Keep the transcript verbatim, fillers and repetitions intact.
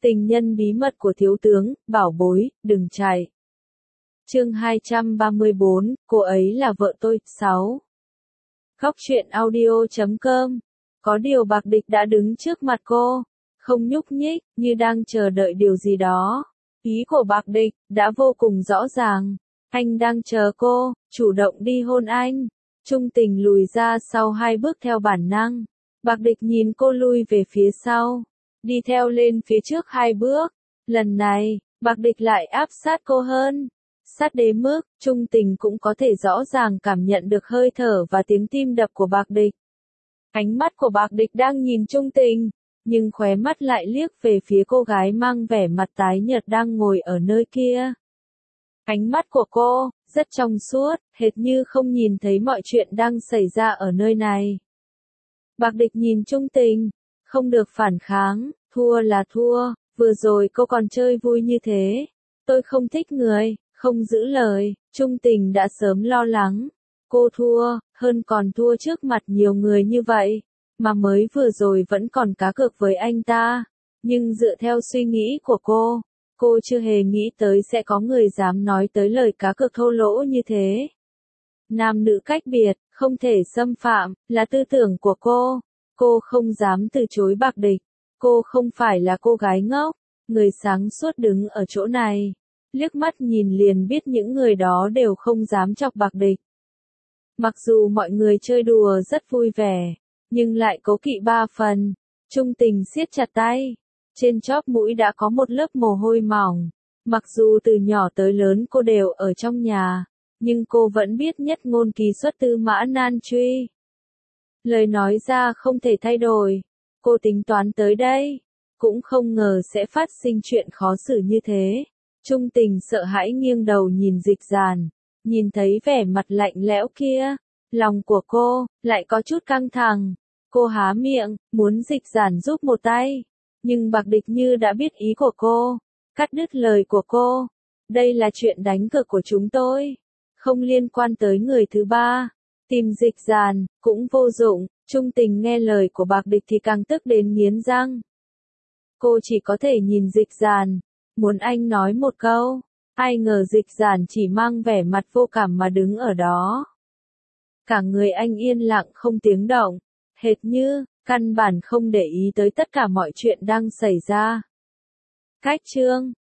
Tình nhân bí mật của thiếu tướng, bảo bối, đừng chạy. Chương hai trăm ba mươi bốn, cô ấy là vợ tôi. sáu. Góc truyện audio chấm com. Có điều Bạc Địch đã đứng trước mặt cô, không nhúc nhích, như đang chờ đợi điều gì đó. Ý của Bạc Địch đã vô cùng rõ ràng. Anh đang chờ cô, chủ động đi hôn anh. Trung Tình lùi ra sau hai bước theo bản năng. Bạc Địch nhìn cô lui về phía sau, đi theo lên phía trước hai bước. Lần này, Bạc Địch lại áp sát cô hơn. Sát đến mức, Trung Tình cũng có thể rõ ràng cảm nhận được hơi thở và tiếng tim đập của Bạc Địch. Ánh mắt của Bạc Địch đang nhìn Trung Tình, nhưng khóe mắt lại liếc về phía cô gái mang vẻ mặt tái nhợt đang ngồi ở nơi kia. Ánh mắt của cô, rất trong suốt, hệt như không nhìn thấy mọi chuyện đang xảy ra ở nơi này. Bạc Địch nhìn Trung Tình, không được phản kháng, thua là thua, vừa rồi cô còn chơi vui như thế. Tôi không thích người, không giữ lời. Trung Tình đã sớm lo lắng. Cô thua, hơn còn thua trước mặt nhiều người như vậy, mà mới vừa rồi vẫn còn cá cược với anh ta. Nhưng dựa theo suy nghĩ của cô, cô chưa hề nghĩ tới sẽ có người dám nói tới lời cá cược thô lỗ như thế. Nam nữ cách biệt, không thể xâm phạm, là tư tưởng của cô. Cô không dám từ chối Bạc Địch. Cô không phải là cô gái ngốc, người sáng suốt đứng ở chỗ này. Liếc mắt nhìn liền biết những người đó đều không dám chọc Bạc Địch. Mặc dù mọi người chơi đùa rất vui vẻ, nhưng lại cố kỵ ba phần. Trung Tình siết chặt tay. Trên chóp mũi đã có một lớp mồ hôi mỏng. Mặc dù từ nhỏ tới lớn cô đều ở trong nhà, nhưng cô vẫn biết nhất ngôn kỳ xuất tư mã nan truy. Lời nói ra không thể thay đổi. Cô tính toán tới đây, cũng không ngờ sẽ phát sinh chuyện khó xử như thế. Trung Tình sợ hãi nghiêng đầu nhìn Dịch Dàn, nhìn thấy vẻ mặt lạnh lẽo kia, lòng của cô lại có chút căng thẳng. Cô há miệng, muốn Dịch Dàn giúp một tay, nhưng Bạc Địch như đã biết ý của cô, cắt đứt lời của cô. Đây là chuyện đánh cược của chúng tôi, không liên quan tới người thứ ba. Tìm Dịch Dàn cũng vô dụng. Trung Tình nghe lời của Bạc Địch thì càng tức đến nghiến răng. Cô chỉ có thể nhìn Dịch Dàn, muốn anh nói một câu. Ai ngờ Dịch Dàn chỉ mang vẻ mặt vô cảm mà đứng ở đó. Cả người anh yên lặng không tiếng động, hệt như căn bản không để ý tới tất cả mọi chuyện đang xảy ra. Cách chương